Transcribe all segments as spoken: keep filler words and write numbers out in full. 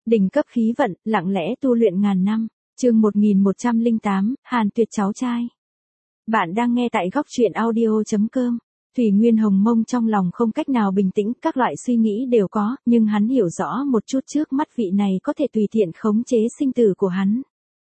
Đỉnh cấp khí vận, lặng lẽ tu luyện ngàn năm. Chương một nghìn một trăm lẻ tám, Hàn Tuyệt cháu trai. Bạn đang nghe tại góc truyện audio chấm com. Thủy Nguyên Hồng Mông trong lòng không cách nào bình tĩnh, các loại suy nghĩ đều có, nhưng hắn hiểu rõ một chút trước mắt vị này có thể tùy tiện khống chế sinh tử của hắn.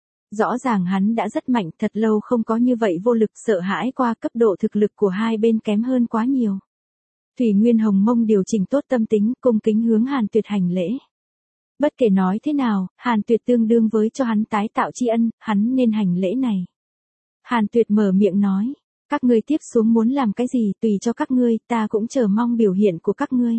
Rõ ràng hắn đã rất mạnh, thật lâu không có như vậy vô lực, sợ hãi qua, cấp độ thực lực của hai bên kém hơn quá nhiều. Thủy Nguyên Hồng Mông điều chỉnh tốt tâm tính, cung kính hướng Hàn Tuyệt hành lễ. Bất kể nói thế nào, Hàn Tuyệt tương đương với cho hắn tái tạo tri ân, hắn nên hành lễ này. Hàn Tuyệt mở miệng nói, các ngươi tiếp xuống muốn làm cái gì tùy cho các ngươi, ta cũng chờ mong biểu hiện của các ngươi.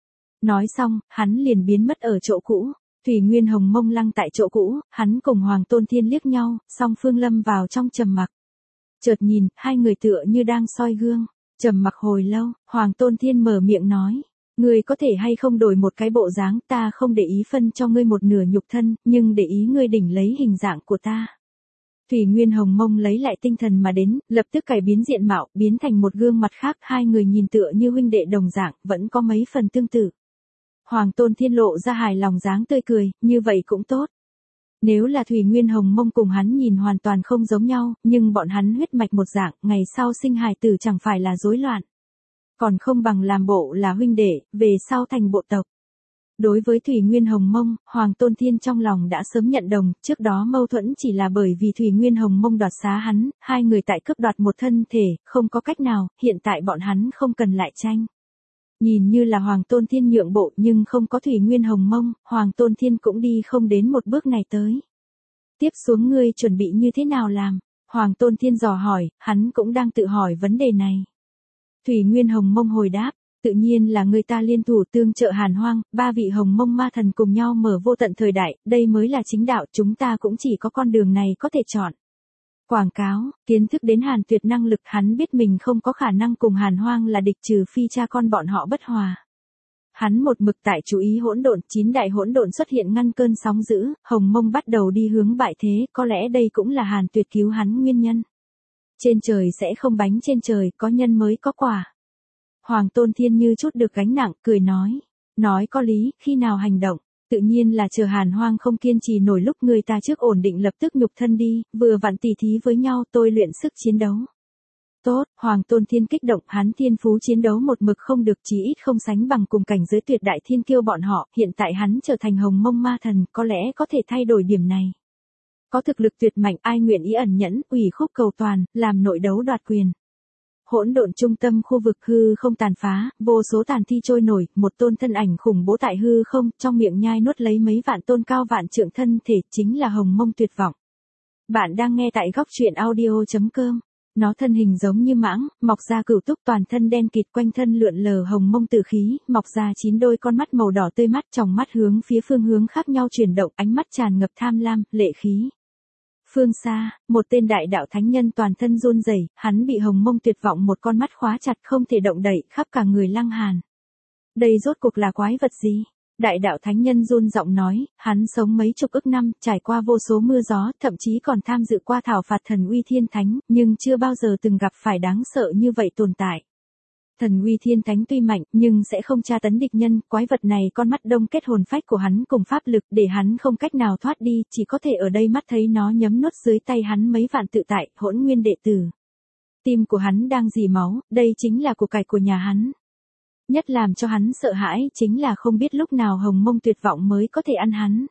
Nói xong, hắn liền biến mất ở chỗ cũ. Thủy Nguyên Hồng Mông lăng tại chỗ cũ, hắn cùng Hoàng Tôn Thiên liếc nhau, song phương lâm vào trong trầm mặc. Chợt nhìn, hai người tựa như đang soi gương, trầm mặc hồi lâu, Hoàng Tôn Thiên mở miệng nói. Ngươi có thể hay không đổi một cái bộ dáng, ta không để ý phân cho ngươi một nửa nhục thân, nhưng để ý ngươi đỉnh lấy hình dạng của ta. Thủy Nguyên Hồng Mông lấy lại tinh thần mà đến, lập tức cải biến diện mạo, biến thành một gương mặt khác, hai người nhìn tựa như huynh đệ đồng dạng, vẫn có mấy phần tương tự. Hoàng Tôn Thiên lộ ra hài lòng dáng tươi cười, như vậy cũng tốt. Nếu là Thủy Nguyên Hồng Mông cùng hắn nhìn hoàn toàn không giống nhau, nhưng bọn hắn huyết mạch một dạng, ngày sau sinh hài tử chẳng phải là rối loạn. Còn không bằng làm bộ là huynh đệ, về sau thành bộ tộc. Đối với Thủy Nguyên Hồng Mông, Hoàng Tôn Thiên trong lòng đã sớm nhận đồng, trước đó mâu thuẫn chỉ là bởi vì Thủy Nguyên Hồng Mông đoạt xá hắn, hai người tại cướp đoạt một thân thể, không có cách nào, hiện tại bọn hắn không cần lại tranh. Nhìn như là Hoàng Tôn Thiên nhượng bộ nhưng không có Thủy Nguyên Hồng Mông, Hoàng Tôn Thiên cũng đi không đến một bước này tới. Tiếp xuống ngươi chuẩn bị như thế nào làm? Hoàng Tôn Thiên dò hỏi, hắn cũng đang tự hỏi vấn đề này. Thủy Nguyên Hồng Mông hồi đáp, tự nhiên là người ta liên thủ tương trợ Hàn Hoang, ba vị Hồng Mông ma thần cùng nhau mở vô tận thời đại, đây mới là chính đạo, chúng ta cũng chỉ có con đường này có thể chọn. Quảng cáo, kiến thức đến Hàn Tuyệt năng lực, hắn biết mình không có khả năng cùng Hàn Hoang là địch trừ phi cha con bọn họ bất hòa. Hắn một mực tại chú ý hỗn độn, chín đại hỗn độn xuất hiện ngăn cơn sóng dữ, Hồng Mông bắt đầu đi hướng bại thế, có lẽ đây cũng là Hàn Tuyệt cứu hắn nguyên nhân. Trên trời sẽ không bánh trên trời, có nhân mới có quả. Hoàng Tôn Thiên như chút được gánh nặng, cười nói. Nói có lý, khi nào hành động, tự nhiên là chờ Hàn Hoang không kiên trì nổi lúc người ta trước ổn định lập tức nhục thân đi, vừa vặn tỉ thí với nhau tôi luyện sức chiến đấu. Tốt, Hoàng Tôn Thiên kích động, hắn thiên phú chiến đấu một mực không được, chí ít không sánh bằng cùng cảnh giới tuyệt đại thiên kiêu bọn họ, hiện tại hắn trở thành Hồng Mông ma thần, có lẽ có thể thay đổi điểm này. Có thực lực tuyệt mạnh, ai nguyện ý ẩn nhẫn, ủy khúc cầu toàn, làm nội đấu đoạt quyền. Hỗn độn trung tâm khu vực hư không tàn phá, vô số tàn thi trôi nổi, một tôn thân ảnh khủng bố tại hư không, trong miệng nhai nuốt lấy mấy vạn tôn cao vạn trượng thân thể, chính là Hồng Mông tuyệt vọng. Bạn đang nghe tại góc truyện audio chấm com. Nó thân hình giống như mãng, mọc ra cửu túc, toàn thân đen kịt, quanh thân lượn lờ hồng mông tử khí, mọc ra chín đôi con mắt màu đỏ tươi, mắt tròng mắt hướng phía phương hướng khác nhau chuyển động, ánh mắt tràn ngập tham lam, lệ khí. Phương xa, một tên đại đạo thánh nhân toàn thân run rẩy, hắn bị Hồng Mông tuyệt vọng một con mắt khóa chặt không thể động đậy, khắp cả người lăng hàn. Đây rốt cuộc là quái vật gì? Đại đạo thánh nhân run giọng nói, hắn sống mấy chục ức năm, trải qua vô số mưa gió, thậm chí còn tham dự qua thảo phạt thần uy thiên thánh, nhưng chưa bao giờ từng gặp phải đáng sợ như vậy tồn tại. Thần uy thiên thánh tuy mạnh, nhưng sẽ không tra tấn địch nhân, quái vật này con mắt đông kết hồn phách của hắn cùng pháp lực, để hắn không cách nào thoát đi, chỉ có thể ở đây mắt thấy nó nhấm nuốt dưới tay hắn mấy vạn tự tại, hỗn nguyên đệ tử. Tim của hắn đang rỉ máu, đây chính là của cải của nhà hắn. Nhất làm cho hắn sợ hãi, chính là không biết lúc nào Hồng Mông tuyệt vọng mới có thể ăn hắn.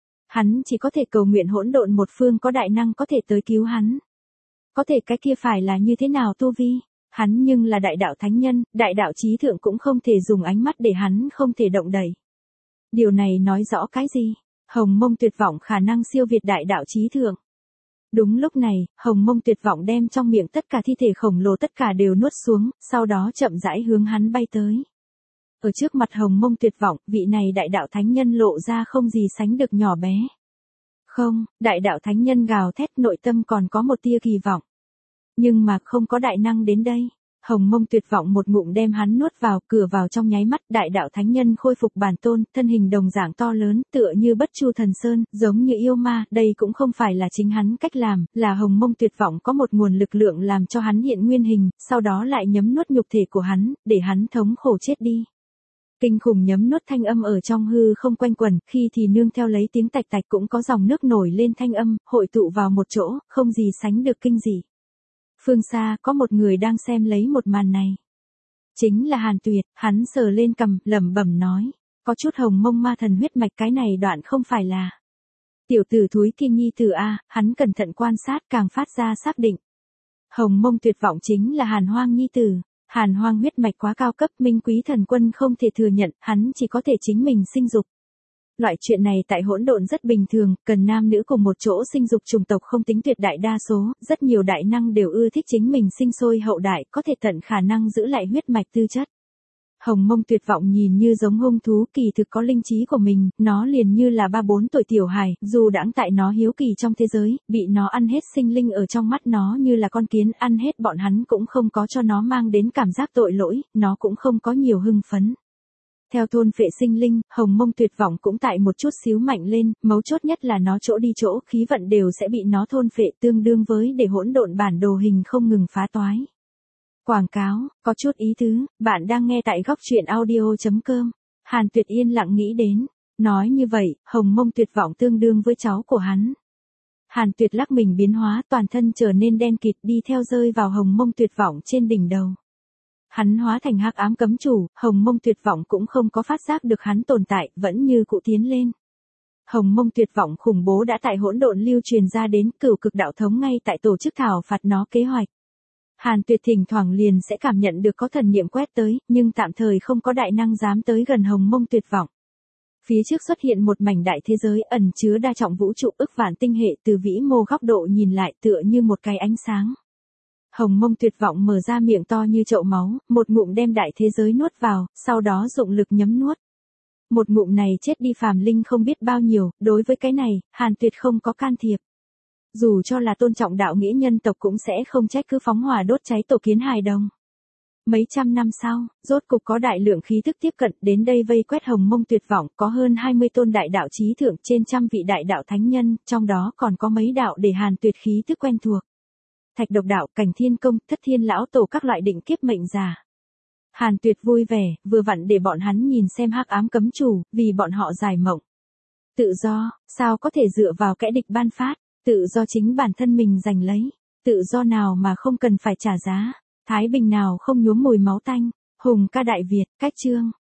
Hắn chỉ có thể cầu nguyện hỗn độn một phương có đại năng có thể tới cứu hắn. Có thể cái kia phải là như thế nào tu vi? Hắn nhưng là đại đạo thánh nhân, đại đạo chí thượng cũng không thể dùng ánh mắt để hắn không thể động đậy. Điều này nói rõ cái gì? Hồng Mông tuyệt vọng khả năng siêu việt đại đạo chí thượng. Đúng lúc này, Hồng Mông tuyệt vọng đem trong miệng tất cả thi thể khổng lồ tất cả đều nuốt xuống, sau đó chậm rãi hướng hắn bay tới. Ở trước mặt Hồng Mông tuyệt vọng, vị này đại đạo thánh nhân lộ ra không gì sánh được nhỏ bé. Không, đại đạo thánh nhân gào thét, nội tâm còn có một tia kỳ vọng. Nhưng mà không có đại năng đến đây. Hồng Mông tuyệt vọng một ngụm đem hắn nuốt vào, cửa vào trong nháy mắt, đại đạo thánh nhân khôi phục bản tôn, thân hình đồng dạng to lớn, tựa như Bất Chu Thần Sơn, giống như yêu ma, đây cũng không phải là chính hắn cách làm, là Hồng Mông tuyệt vọng có một nguồn lực lượng làm cho hắn hiện nguyên hình, sau đó lại nhấm nuốt nhục thể của hắn, để hắn thống khổ chết đi. Kinh khủng nhấm nuốt thanh âm ở trong hư không quanh quẩn, khi thì nương theo lấy tiếng tạch tạch cũng có dòng nước nổi lên thanh âm, hội tụ vào một chỗ, không gì sánh được kinh dị. Phương xa, có một người đang xem lấy một màn này. Chính là Hàn Tuyệt, hắn sờ lên cằm, lẩm bẩm nói. Có chút hồng mông ma thần huyết mạch, cái này đoạn không phải là tiểu tử thúi kia nhi tử a, hắn cẩn thận quan sát càng phát ra xác định. Hồng mông tuyệt vọng chính là Hàn Hoang nhi tử. Hàn Hoang huyết mạch quá cao cấp, Minh Quý Thần Quân không thể thừa nhận, hắn chỉ có thể chính mình sinh dục. Loại chuyện này tại hỗn độn rất bình thường, cần nam nữ cùng một chỗ sinh dục, chủng tộc không tính tuyệt đại đa số, rất nhiều đại năng đều ưa thích chính mình sinh sôi hậu đại, có thể tận khả năng giữ lại huyết mạch tư chất. Hồng mông tuyệt vọng nhìn như giống hung thú, kỳ thực có linh trí của mình, nó liền như là ba bốn tuổi tiểu hài, dù đãng tại nó hiếu kỳ trong thế giới, bị nó ăn hết sinh linh ở trong mắt nó như là con kiến, ăn hết bọn hắn cũng không có cho nó mang đến cảm giác tội lỗi, nó cũng không có nhiều hưng phấn. Theo thôn phệ sinh linh, hồng mông tuyệt vọng cũng tại một chút xíu mạnh lên, mấu chốt nhất là nó chỗ đi chỗ khí vận đều sẽ bị nó thôn phệ, tương đương với để hỗn độn bản đồ hình không ngừng phá toái. Quảng cáo, có chút ý tứ, bạn đang nghe tại góc truyện audio chấm com. Hàn Tuyệt yên lặng nghĩ đến, nói như vậy, hồng mông tuyệt vọng tương đương với cháu của hắn. Hàn Tuyệt lắc mình biến hóa, toàn thân trở nên đen kịt, đi theo rơi vào hồng mông tuyệt vọng trên đỉnh đầu. Hắn hóa thành hắc ám cấm chủ, hồng mông tuyệt vọng cũng không có phát giác được hắn tồn tại, vẫn như cũ tiến lên. Hồng mông tuyệt vọng khủng bố đã tại hỗn độn lưu truyền ra đến, cửu cực đạo thống ngay tại tổ chức thảo phạt nó kế hoạch. Hàn Tuyệt thỉnh thoảng liền sẽ cảm nhận được có thần niệm quét tới, nhưng tạm thời không có đại năng dám tới gần hồng mông tuyệt vọng. Phía trước xuất hiện một mảnh đại thế giới ẩn chứa đa trọng vũ trụ ức vạn tinh hệ, từ vĩ mô góc độ nhìn lại tựa như một cái ánh sáng. Hồng mông tuyệt vọng mở ra miệng to như chậu máu, một ngụm đem đại thế giới nuốt vào, sau đó dụng lực nhấm nuốt. Một ngụm này chết đi phàm linh không biết bao nhiêu, đối với cái này, Hàn Tuyệt không có can thiệp. Dù cho là tôn trọng đạo nghĩa nhân tộc cũng sẽ không trách cứ phóng hỏa đốt cháy tổ kiến hài đồng. Mấy trăm năm sau, rốt cục có đại lượng khí thức tiếp cận đến đây vây quét hồng mông tuyệt vọng, có hơn hai mươi tôn đại đạo chí thượng, trên trăm vị đại đạo thánh nhân, trong đó còn có mấy đạo để Hàn Tuyệt khí thức quen thuộc. Thạch Độc đạo, Cảnh Thiên Công, Thất Thiên lão tổ các loại định kiếp mệnh giả. Hàn Tuyệt vui vẻ, vừa vặn để bọn hắn nhìn xem hắc ám cấm chủ, vì bọn họ giải mộng. Tự do, sao có thể dựa vào kẻ địch ban phát, tự do chính bản thân mình giành lấy, tự do nào mà không cần phải trả giá, thái bình nào không nhuốm mùi máu tanh, hùng ca đại Việt, cách chương.